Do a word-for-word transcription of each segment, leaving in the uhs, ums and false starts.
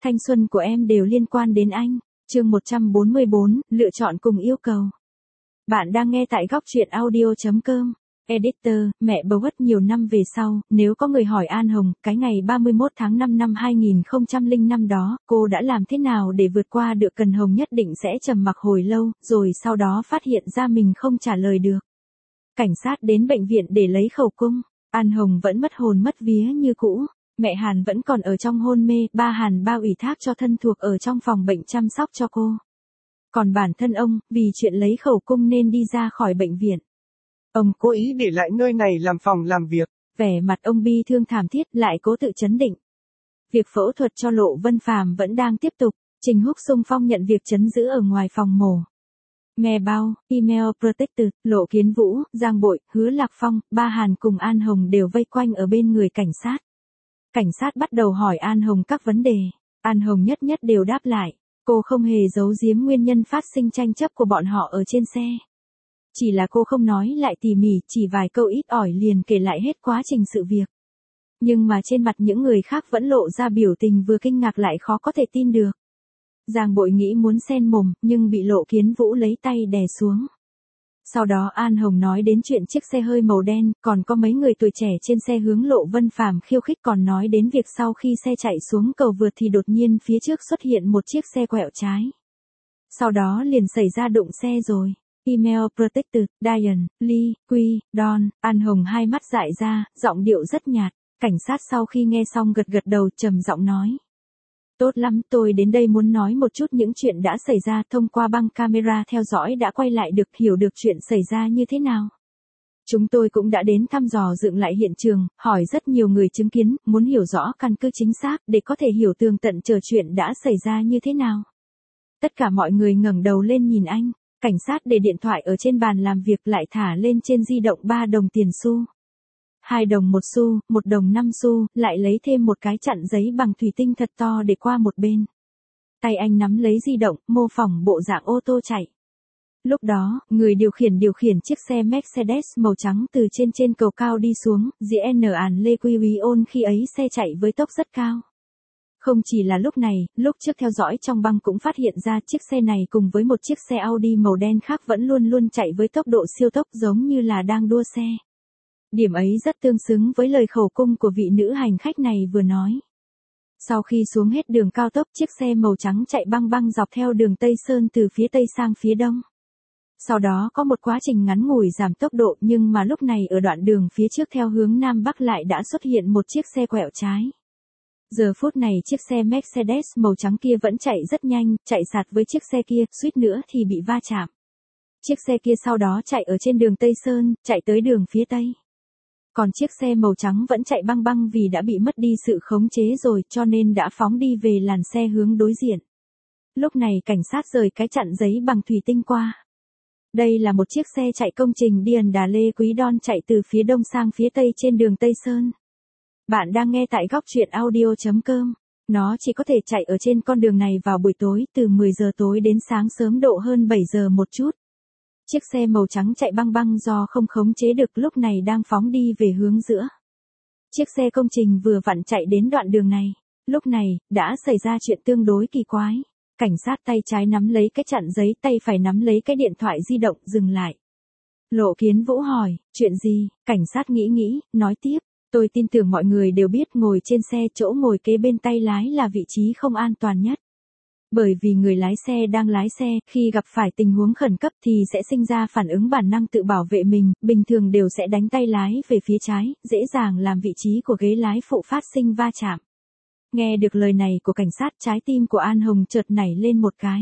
Thanh xuân của em đều liên quan đến anh. Chương một trăm bốn mươi bốn, lựa chọn cùng yêu cầu. Bạn đang nghe tại góc truyện audio chấm com. Editor, mẹ bầu bất nhiều năm về sau, nếu có người hỏi An Hồng, cái ngày ba mươi mốt tháng năm năm hai nghìn không trăm lẻ năm đó, cô đã làm thế nào để vượt qua được, Cần Hồng nhất định sẽ trầm mặc hồi lâu, rồi sau đó phát hiện ra mình không trả lời được. Cảnh sát đến bệnh viện để lấy khẩu cung, An Hồng vẫn mất hồn mất vía như cũ. Mẹ Hàn vẫn còn ở trong hôn mê, ba Hàn bao ủy thác cho thân thuộc ở trong phòng bệnh chăm sóc cho cô. Còn bản thân ông, vì chuyện lấy khẩu cung nên đi ra khỏi bệnh viện. Ông cố ý để lại nơi này làm phòng làm việc. Vẻ mặt ông bi thương thảm thiết, lại cố tự trấn định. Việc phẫu thuật cho Lộ Vân Phàm vẫn đang tiếp tục. Trình Húc xung phong nhận việc trấn giữ ở ngoài phòng mổ. Nghe bao, email protected, Lộ Kiến Vũ, Giang Bội, Hứa Lạc Phong, ba Hàn cùng An Hồng đều vây quanh ở bên người cảnh sát. Cảnh sát bắt đầu hỏi An Hồng các vấn đề. An Hồng nhất nhất đều đáp lại. Cô không hề giấu giếm nguyên nhân phát sinh tranh chấp của bọn họ ở trên xe. Chỉ là cô không nói lại tỉ mỉ, chỉ vài câu ít ỏi liền kể lại hết quá trình sự việc. Nhưng mà trên mặt những người khác vẫn lộ ra biểu tình vừa kinh ngạc lại khó có thể tin được. Giang Bội nghĩ muốn xen mồm, nhưng bị Lộ Kiến Vũ lấy tay đè xuống. Sau đó An Hồng nói đến chuyện chiếc xe hơi màu đen, còn có mấy người tuổi trẻ trên xe hướng Lộ Vân Phàm khiêu khích, còn nói đến việc sau khi xe chạy xuống cầu vượt thì đột nhiên phía trước xuất hiện một chiếc xe quẹo trái. Sau đó liền xảy ra đụng xe rồi. Email protected, Diane, Lee, Quy, Don, An Hồng hai mắt dại ra, giọng điệu rất nhạt. Cảnh sát sau khi nghe xong gật gật đầu, trầm giọng nói. Tốt lắm, tôi đến đây muốn nói một chút những chuyện đã xảy ra, thông qua băng camera theo dõi đã quay lại được, hiểu được chuyện xảy ra như thế nào. Chúng tôi cũng đã đến thăm dò dựng lại hiện trường, hỏi rất nhiều người chứng kiến, muốn hiểu rõ căn cứ chính xác để có thể hiểu tường tận chờ chuyện đã xảy ra như thế nào. Tất cả mọi người ngẩng đầu lên nhìn anh. Cảnh sát để điện thoại ở trên bàn làm việc lại thả lên trên di động ba đồng tiền xu. Hai đồng một xu, một đồng năm xu, lại lấy thêm một cái chặn giấy bằng thủy tinh thật to để qua một bên. Tay anh nắm lấy di động, mô phỏng bộ dạng ô tô chạy. Lúc đó, người điều khiển điều khiển chiếc xe Mercedes màu trắng từ trên trên cầu cao đi xuống, diễn àn Lê Quy Uy ôn khi ấy xe chạy với tốc rất cao. Không chỉ là lúc này, lúc trước theo dõi trong băng cũng phát hiện ra chiếc xe này cùng với một chiếc xe Audi màu đen khác vẫn luôn luôn chạy với tốc độ siêu tốc giống như là đang đua xe. Điểm ấy rất tương xứng với lời khẩu cung của vị nữ hành khách này vừa nói. Sau khi xuống hết đường cao tốc, chiếc xe màu trắng chạy băng băng dọc theo đường Tây Sơn từ phía Tây sang phía Đông. Sau đó có một quá trình ngắn ngủi giảm tốc độ, nhưng mà lúc này ở đoạn đường phía trước theo hướng Nam Bắc lại đã xuất hiện một chiếc xe quẹo trái. Giờ phút này chiếc xe Mercedes màu trắng kia vẫn chạy rất nhanh, chạy sạt với chiếc xe kia, suýt nữa thì bị va chạm. Chiếc xe kia sau đó chạy ở trên đường Tây Sơn, chạy tới đường phía Tây. Còn chiếc xe màu trắng vẫn chạy băng băng vì đã bị mất đi sự khống chế rồi, cho nên đã phóng đi về làn xe hướng đối diện. Lúc này cảnh sát rời cái chặn giấy bằng thủy tinh qua. Đây là một chiếc xe chạy công trình Điền Đà Lê Quý Đon chạy từ phía đông sang phía tây trên đường Tây Sơn. Bạn đang nghe tại góc truyện audio chấm com. Nó chỉ có thể chạy ở trên con đường này vào buổi tối, từ mười giờ tối đến sáng sớm độ hơn bảy giờ một chút. Chiếc xe màu trắng chạy băng băng do không khống chế được lúc này đang phóng đi về hướng giữa. Chiếc xe công trình vừa vặn chạy đến đoạn đường này. Lúc này, đã xảy ra chuyện tương đối kỳ quái. Cảnh sát tay trái nắm lấy cái chặn giấy, tay phải nắm lấy cái điện thoại di động, dừng lại. Lộ Kiến Vũ hỏi, chuyện gì? Cảnh sát nghĩ nghĩ, nói tiếp. Tôi tin tưởng mọi người đều biết ngồi trên xe, chỗ ngồi kế bên tay lái là vị trí không an toàn nhất. Bởi vì người lái xe đang lái xe, khi gặp phải tình huống khẩn cấp thì sẽ sinh ra phản ứng bản năng tự bảo vệ mình, bình thường đều sẽ đánh tay lái về phía trái, dễ dàng làm vị trí của ghế lái phụ phát sinh va chạm. Nghe được lời này của cảnh sát, trái tim của An Hồng chợt nảy lên một cái.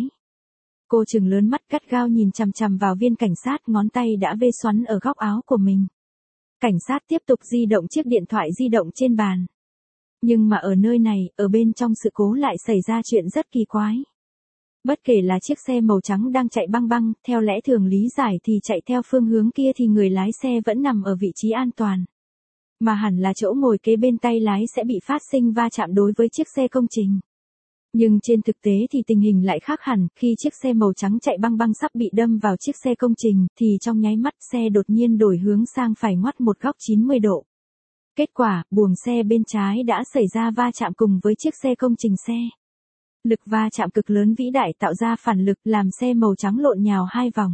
Cô trừng lớn mắt gắt gao nhìn chằm chằm vào viên cảnh sát, ngón tay đã vê xoắn ở góc áo của mình. Cảnh sát tiếp tục di động chiếc điện thoại di động trên bàn. Nhưng mà ở nơi này, ở bên trong sự cố lại xảy ra chuyện rất kỳ quái. Bất kể là chiếc xe màu trắng đang chạy băng băng, theo lẽ thường lý giải thì chạy theo phương hướng kia thì người lái xe vẫn nằm ở vị trí an toàn. Mà hẳn là chỗ ngồi kế bên tay lái sẽ bị phát sinh va chạm đối với chiếc xe công trình. Nhưng trên thực tế thì tình hình lại khác hẳn, khi chiếc xe màu trắng chạy băng băng sắp bị đâm vào chiếc xe công trình, thì trong nháy mắt xe đột nhiên đổi hướng sang phải ngoắt một góc chín mươi độ. Kết quả, buồng xe bên trái đã xảy ra va chạm cùng với chiếc xe công trình xe. Lực va chạm cực lớn vĩ đại tạo ra phản lực làm xe màu trắng lộn nhào hai vòng.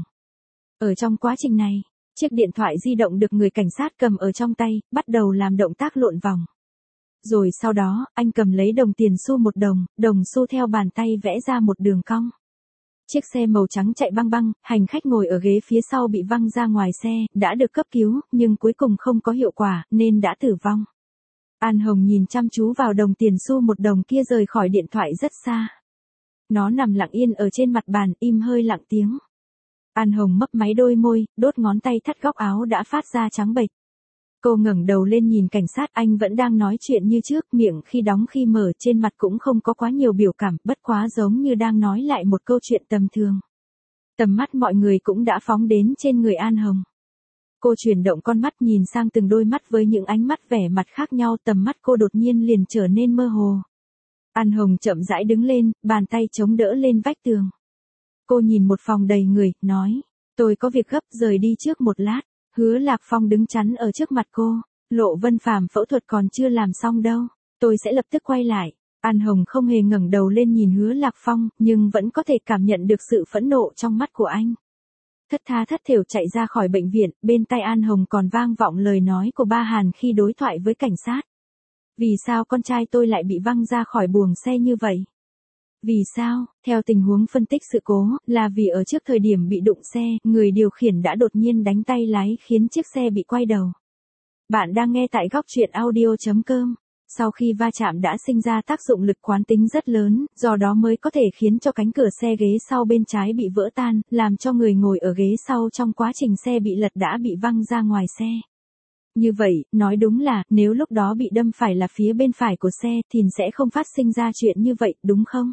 Ở trong quá trình này, chiếc điện thoại di động được người cảnh sát cầm ở trong tay, bắt đầu làm động tác lộn vòng. Rồi sau đó, anh cầm lấy đồng tiền xu một đồng, đồng xu theo bàn tay vẽ ra một đường cong. Chiếc xe màu trắng chạy băng băng, hành khách ngồi ở ghế phía sau bị văng ra ngoài xe, đã được cấp cứu, nhưng cuối cùng không có hiệu quả, nên đã tử vong. An Hồng nhìn chăm chú vào đồng tiền xu một đồng kia rời khỏi điện thoại rất xa. Nó nằm lặng yên ở trên mặt bàn, im hơi lặng tiếng. An Hồng mấp máy đôi môi, đốt ngón tay thắt góc áo đã phát ra trắng bệch. Cô ngẩng đầu lên nhìn cảnh sát, anh vẫn đang nói chuyện như trước, miệng khi đóng khi mở, trên mặt cũng không có quá nhiều biểu cảm, bất quá giống như đang nói lại một câu chuyện tầm thường. Tầm mắt mọi người cũng đã phóng đến trên người An Hồng. Cô chuyển động con mắt nhìn sang từng đôi mắt với những ánh mắt vẻ mặt khác nhau, tầm mắt cô đột nhiên liền trở nên mơ hồ. An Hồng chậm rãi đứng lên, bàn tay chống đỡ lên vách tường. Cô nhìn một phòng đầy người, nói, tôi có việc gấp, rời đi trước một lát. Hứa Lạc Phong đứng chắn ở trước mặt cô, Lộ Vân Phàm phẫu thuật còn chưa làm xong đâu, tôi sẽ lập tức quay lại. An Hồng không hề ngẩng đầu lên nhìn Hứa Lạc Phong, nhưng vẫn có thể cảm nhận được sự phẫn nộ trong mắt của anh. Thất tha thất thểu chạy ra khỏi bệnh viện, bên tai An Hồng còn vang vọng lời nói của Ba Hàn khi đối thoại với cảnh sát. Vì sao con trai tôi lại bị văng ra khỏi buồng xe như vậy? Vì sao? Theo tình huống phân tích sự cố, là vì ở trước thời điểm bị đụng xe, người điều khiển đã đột nhiên đánh tay lái khiến chiếc xe bị quay đầu. Bạn đang nghe tại góc truyện audio chấm com. Sau khi va chạm đã sinh ra tác dụng lực quán tính rất lớn, do đó mới có thể khiến cho cánh cửa xe ghế sau bên trái bị vỡ tan, làm cho người ngồi ở ghế sau trong quá trình xe bị lật đã bị văng ra ngoài xe. Như vậy, nói đúng là, nếu lúc đó bị đâm phải là phía bên phải của xe, thì sẽ không phát sinh ra chuyện như vậy, đúng không?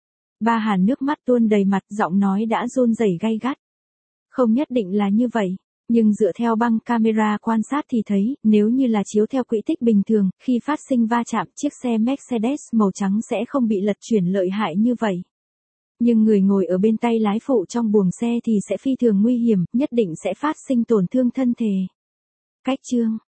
Ba Hàn nước mắt tuôn đầy mặt, giọng nói đã run rẩy gay gắt. Không nhất định là như vậy, nhưng dựa theo băng camera quan sát thì thấy, nếu như là chiếu theo quỹ tích bình thường, khi phát sinh va chạm, chiếc xe Mercedes màu trắng sẽ không bị lật chuyển lợi hại như vậy. Nhưng người ngồi ở bên tay lái phụ trong buồng xe thì sẽ phi thường nguy hiểm, nhất định sẽ phát sinh tổn thương thân thể. Cách chương